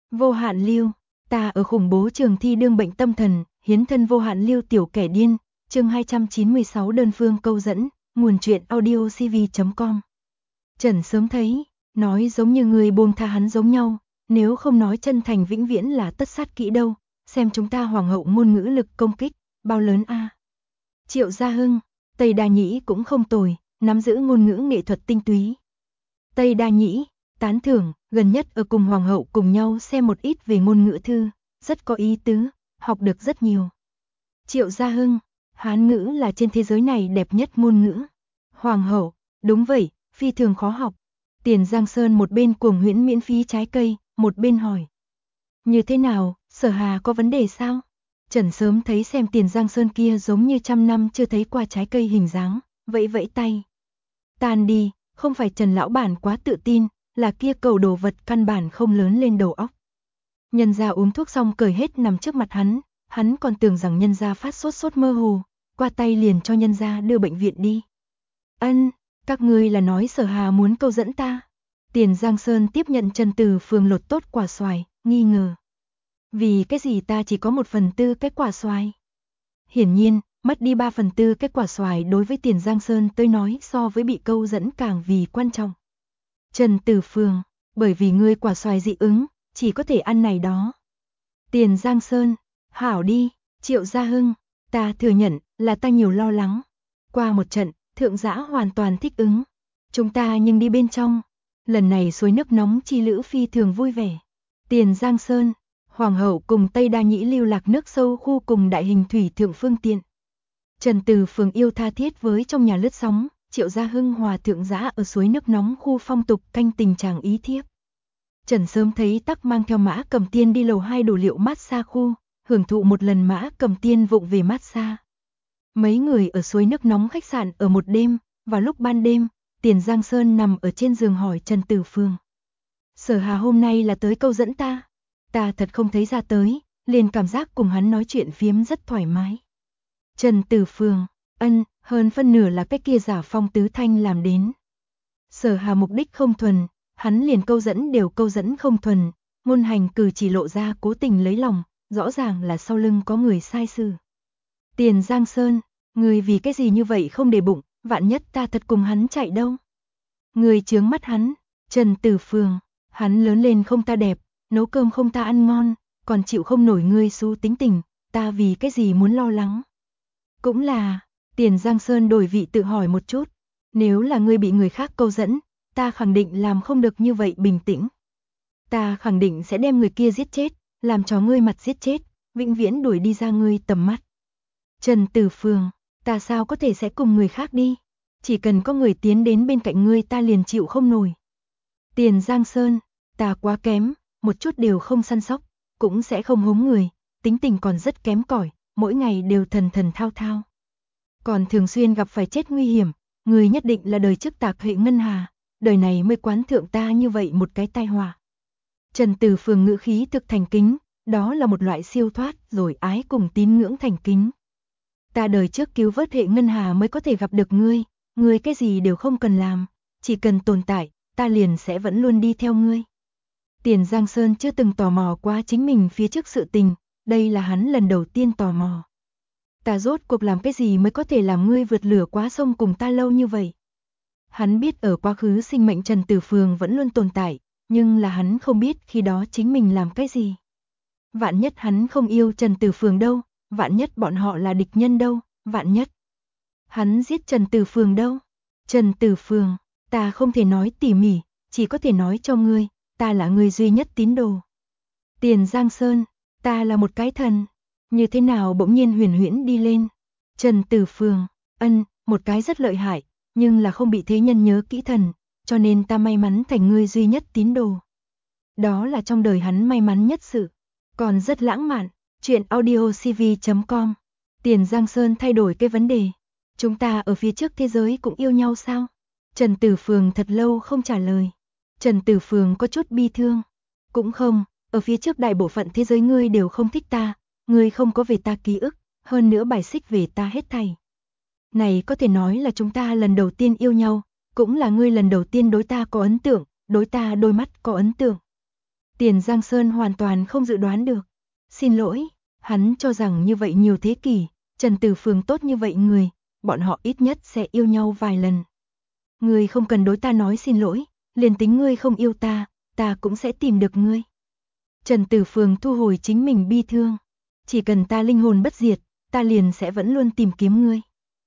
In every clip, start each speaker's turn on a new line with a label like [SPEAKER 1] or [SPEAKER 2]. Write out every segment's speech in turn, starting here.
[SPEAKER 1] Vô hạn lưu, ta ở khủng bố trường thi đương bệnh tâm thần, hiến thân vô hạn lưu tiểu kẻ điên, chương 296 đơn phương câu dẫn, nguồn truyện audiocv.com. Trần sớm thấy, nói giống như người buông tha hắn giống nhau, nếu không nói chân thành vĩnh viễn là tất sát kỹ đâu, xem chúng ta hoàng hậu ngôn ngữ lực công kích, bao lớn a. Triệu Gia Hưng, Tây Đa Nhĩ cũng không tồi, nắm giữ ngôn ngữ nghệ thuật tinh túy. Tây Đa Nhĩ, tán thưởng, gần nhất ở cùng hoàng hậu cùng nhau xem một ít về ngôn ngữ thư, rất có ý tứ, học được rất nhiều. Triệu Gia Hưng, Hán ngữ là trên thế giới này đẹp nhất ngôn ngữ. Hoàng hậu, đúng vậy, phi thường khó học. Tiền Giang Sơn một bên cuồng huyễn miễn phí trái cây, một bên hỏi. Như thế nào, Sở Hà có vấn đề sao? Trần sớm thấy xem Tiền Giang Sơn kia giống như trăm năm chưa thấy qua trái cây hình dáng, vẫy vẫy tay. Tan đi, không phải Trần lão bản quá tự tin, là kia cầu đồ vật căn bản không lớn lên đầu óc. Nhân gia uống thuốc xong cởi hết nằm trước mặt hắn còn tưởng rằng nhân gia phát sốt mơ hồ, qua tay liền cho nhân gia đưa bệnh viện đi. Ân, các ngươi là nói Sở Hà muốn câu dẫn ta. Tiền Giang Sơn tiếp nhận Trần Từ Phường lột tốt quả xoài, nghi ngờ. Vì cái gì ta chỉ có 1/4 cái quả xoài? Hiển nhiên, mất đi 3/4 cái quả xoài đối với Tiền Giang Sơn tới nói so với bị câu dẫn càng vì quan trọng. Trần Từ Phường, bởi vì ngươi quả xoài dị ứng, chỉ có thể ăn này đó. Tiền Giang Sơn, hảo đi, Triệu Gia Hưng, ta thừa nhận là ta nhiều lo lắng. Qua một trận, thượng giã hoàn toàn thích ứng. Chúng ta nhưng đi bên trong. Lần này suối nước nóng chi lữ phi thường vui vẻ. Tiền Giang Sơn, Hoàng hậu cùng Tây Đa Nhĩ lưu lạc nước sâu khu cùng đại hình thủy thượng phương tiện. Trần Từ Phường yêu tha thiết với trong nhà lướt sóng, Triệu Gia Hưng hòa thượng giã ở suối nước nóng khu phong tục canh tình chàng ý thiếp. Trần sớm thấy tắc mang theo Mã Cầm Tiên đi lầu 2 đồ liệu massage khu, hưởng thụ một lần Mã Cầm Tiên vụng về massage. Mấy người ở suối nước nóng khách sạn ở một đêm, vào lúc ban đêm, Tiền Giang Sơn nằm ở trên giường hỏi Trần Từ Phường. Sở Hà hôm nay là tới câu dẫn ta. Ta thật không thấy ra tới, liền cảm giác cùng hắn nói chuyện phiếm rất thoải mái. Trần Từ Phường, hơn phân nửa là cái kia giả Phong Tứ Thanh làm đến. Sở Hà mục đích không thuần, hắn liền câu dẫn đều câu dẫn không thuần, ngôn hành cử chỉ lộ ra cố tình lấy lòng, rõ ràng là sau lưng có người sai sự. Tiền Giang Sơn, người vì cái gì như vậy không để bụng, vạn nhất ta thật cùng hắn chạy đâu. Người chướng mắt hắn, Trần Từ Phường, hắn lớn lên không ta đẹp, nấu cơm không ta ăn ngon, còn chịu không nổi ngươi xú tính tình, ta vì cái gì muốn lo lắng. Cũng là, Tiền Giang Sơn đổi vị tự hỏi một chút, nếu là ngươi bị người khác câu dẫn, ta khẳng định làm không được như vậy bình tĩnh. Ta khẳng định sẽ đem người kia giết chết, làm cho ngươi mặt giết chết, vĩnh viễn đuổi đi ra ngươi tầm mắt. Trần Từ Phường, ta sao có thể sẽ cùng người khác đi, chỉ cần có người tiến đến bên cạnh ngươi ta liền chịu không nổi. Tiền Giang Sơn, ta quá kém, một chút đều không săn sóc, cũng sẽ không hống người, tính tình còn rất kém cỏi, mỗi ngày đều thần thao thao. Còn thường xuyên gặp phải chết nguy hiểm, người nhất định là đời trước Tạc Hệ Ngân Hà, đời này mới quán thượng ta như vậy một cái tai họa. Trần Từ Phường ngữ khí thực thành kính, đó là một loại siêu thoát rồi ái cùng tín ngưỡng thành kính. Ta đời trước cứu vớt Hệ Ngân Hà mới có thể gặp được ngươi cái gì đều không cần làm, chỉ cần tồn tại, ta liền sẽ vẫn luôn đi theo ngươi. Tiền Giang Sơn chưa từng tò mò qua chính mình phía trước sự tình, đây là hắn lần đầu tiên tò mò. Ta rốt cuộc làm cái gì mới có thể làm ngươi vượt lửa quá sông cùng ta lâu như vậy? Hắn biết ở quá khứ sinh mệnh Trần Từ Phường vẫn luôn tồn tại, nhưng là hắn không biết khi đó chính mình làm cái gì. Vạn nhất hắn không yêu Trần Từ Phường đâu, vạn nhất bọn họ là địch nhân đâu, vạn nhất hắn giết Trần Từ Phường đâu. Trần Từ Phường, ta không thể nói tỉ mỉ, chỉ có thể nói cho ngươi, ta là người duy nhất tín đồ. Tiền Giang Sơn, ta là một cái thần, như thế nào bỗng nhiên huyền huyễn đi lên. Trần Từ Phường, một cái rất lợi hại, nhưng là không bị thế nhân nhớ kỹ thần, cho nên ta may mắn thành ngươi duy nhất tín đồ. Đó là trong đời hắn may mắn nhất sự, còn rất lãng mạn. Chuyện audiocv.com. Tiền Giang Sơn thay đổi cái vấn đề. Chúng ta ở phía trước thế giới cũng yêu nhau sao? Trần Từ Phường thật lâu không trả lời. Trần Từ Phường có chút bi thương. Cũng không, ở phía trước đại bộ phận thế giới ngươi đều không thích ta, ngươi không có về ta ký ức, hơn nữa bài xích về ta hết thảy. Này có thể nói là chúng ta lần đầu tiên yêu nhau, cũng là ngươi lần đầu tiên đối ta có ấn tượng, đối ta đôi mắt có ấn tượng. Tiền Giang Sơn hoàn toàn không dự đoán được. Xin lỗi, hắn cho rằng như vậy nhiều thế kỷ, Trần Tử Phường tốt như vậy người, bọn họ ít nhất sẽ yêu nhau vài lần. Ngươi không cần đối ta nói xin lỗi, liền tính ngươi không yêu ta, ta cũng sẽ tìm được ngươi. Trần Tử Phường thu hồi chính mình bi thương. Chỉ cần ta linh hồn bất diệt, ta liền sẽ vẫn luôn tìm kiếm ngươi.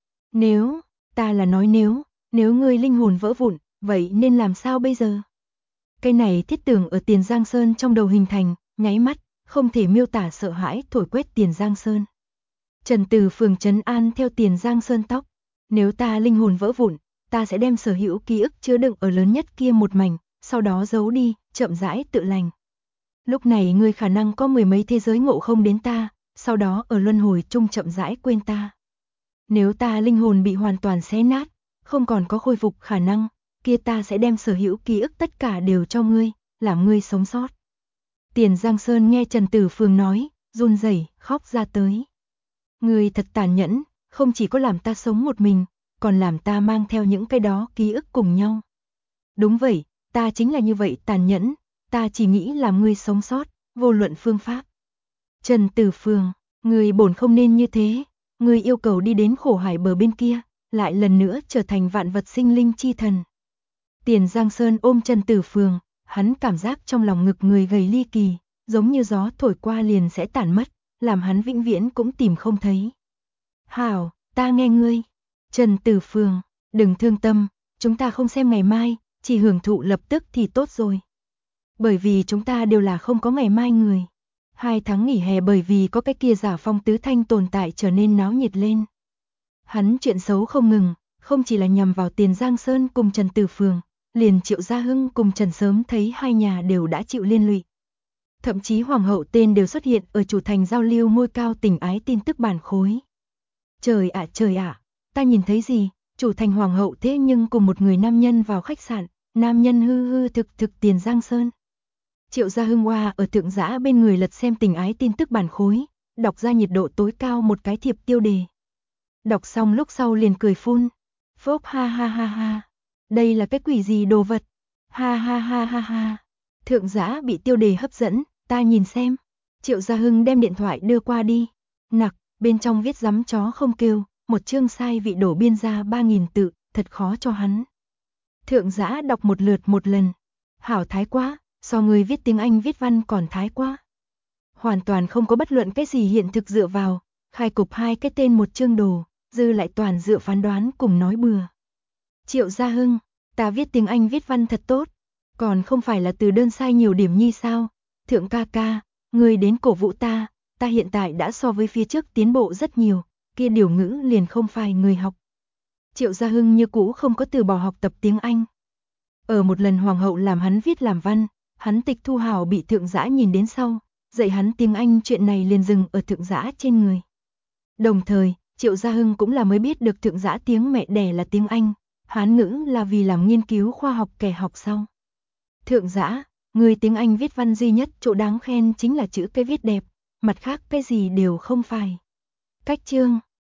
[SPEAKER 1] Nếu, ta là nói nếu ngươi linh hồn vỡ vụn, vậy nên làm sao bây giờ? Cái này thiết tưởng ở Tiền Giang Sơn trong đầu hình thành, nháy mắt, không thể miêu tả sợ hãi thổi quét Tiền Giang Sơn. Trần Tử Phường trấn an theo Tiền Giang Sơn tóc. Nếu ta linh hồn vỡ vụn, ta sẽ đem sở hữu ký ức chứa đựng ở lớn nhất kia một mảnh, sau đó giấu đi, chậm rãi tự lành. Lúc này ngươi khả năng có mười mấy thế giới ngộ không đến ta, sau đó ở luân hồi chung chậm rãi quên ta. Nếu ta linh hồn bị hoàn toàn xé nát, không còn có khôi phục khả năng, kia ta sẽ đem sở hữu ký ức tất cả đều cho ngươi, làm ngươi sống sót. Tiền Giang Sơn nghe Trần Tử Phường nói, run rẩy, khóc ra tới. Ngươi thật tàn nhẫn, không chỉ có làm ta sống một mình, còn làm ta mang theo những cái đó ký ức cùng nhau. Đúng vậy, ta chính là như vậy tàn nhẫn, ta chỉ nghĩ làm ngươi sống sót, vô luận phương pháp. Trần Tử Phường, ngươi bổn không nên như thế, ngươi yêu cầu đi đến khổ hải bờ bên kia, lại lần nữa trở thành vạn vật sinh linh chi thần. Tiền Giang Sơn ôm Trần Tử Phường, hắn cảm giác trong lòng ngực người gầy ly kỳ, giống như gió thổi qua liền sẽ tản mất, làm hắn vĩnh viễn cũng tìm không thấy. Hảo, ta nghe ngươi. Trần Tử Phường, đừng thương tâm, chúng ta không xem ngày mai, chỉ hưởng thụ lập tức thì tốt rồi. Bởi vì chúng ta đều là không có ngày mai người. 2 tháng nghỉ hè bởi vì có cái kia giả phong tứ thanh tồn tại trở nên náo nhiệt lên. Hắn chuyện xấu không ngừng, không chỉ là nhằm vào Tiền Giang Sơn cùng Trần Tử Phường, liền Triệu Gia Hưng cùng Trần Sớm thấy hai nhà đều đã chịu liên lụy. Thậm chí hoàng hậu tên đều xuất hiện ở chủ thành giao lưu ngôi cao tình ái tin tức bản khối. Trời ạ, ta nhìn thấy gì, chủ thành hoàng hậu thế nhưng cùng một người nam nhân vào khách sạn, nam nhân hư hư thực Tiền Giang Sơn. Triệu Gia Hưng Hoa ở thượng giã bên người lật xem tình ái tin tức bản khối, đọc ra nhiệt độ tối cao một cái thiệp tiêu đề. Đọc xong lúc sau liền cười phun. Phốc ha ha ha ha. Đây là cái quỷ gì đồ vật? Ha ha ha ha ha. Thượng giã bị tiêu đề hấp dẫn, ta nhìn xem. Triệu Gia Hưng đem điện thoại đưa qua đi. Nặc, bên trong viết dắm chó không kêu, một chương sai vị đổ biên ra 3.000 tự, thật khó cho hắn. Thượng giã đọc một lượt một lần. Hảo thái quá, so người viết tiếng Anh viết văn còn thái quá. Hoàn toàn không có bất luận cái gì hiện thực dựa vào, khai cục 2 cái tên một chương đồ, dư lại toàn dựa phán đoán cùng nói bừa. Triệu Gia Hưng, ta viết tiếng Anh viết văn thật tốt, còn không phải là từ đơn sai nhiều điểm nhi sao? Thượng ca ca, người đến cổ vũ ta hiện tại đã so với phía trước tiến bộ rất nhiều, kia điều ngữ liền không phải người học. Triệu Gia Hưng như cũ không có từ bỏ học tập tiếng Anh. Ở một lần hoàng hậu làm hắn viết làm văn, hắn tịch thu hào bị thượng giã nhìn đến sau, dạy hắn tiếng Anh chuyện này liền dừng ở thượng giã trên người. Đồng thời, Triệu Gia Hưng cũng là mới biết được thượng giã tiếng mẹ đẻ là tiếng Anh, Hán ngữ là vì làm nghiên cứu khoa học kẻ học sau. Thượng giã, người tiếng Anh viết văn duy nhất chỗ đáng khen chính là chữ cái viết đẹp, mặt khác cái gì đều không phải. Cách chương